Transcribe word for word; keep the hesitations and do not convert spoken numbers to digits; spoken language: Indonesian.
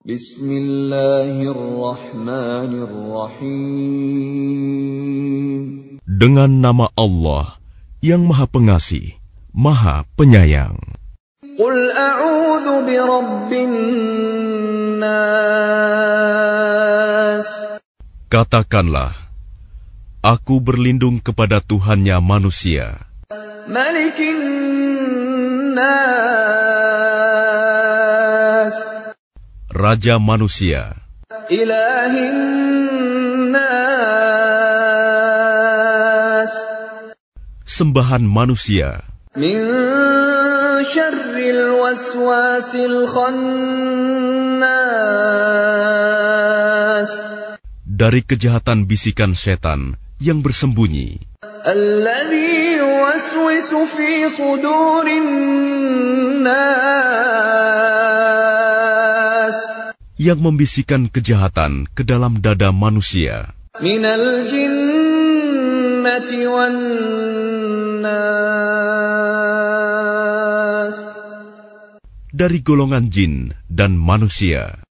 Bismillahirrahmanirrahim. Dengan nama Allah yang Maha Pengasih, Maha Penyayang. Qul a'udzu birabbin nas. Katakanlah, aku berlindung kepada Tuhannya manusia. Malikin nas. Raja manusia. Ilahin nas. Sembahan manusia. Min syarril waswasil khannas. Dari kejahatan bisikan setan yang bersembunyi. Alladzi yuwaswisu fi sudurin nas. Yang membisikkan kejahatan ke dalam dada manusia. Minal jinnati wan nas. Dari golongan jin dan manusia.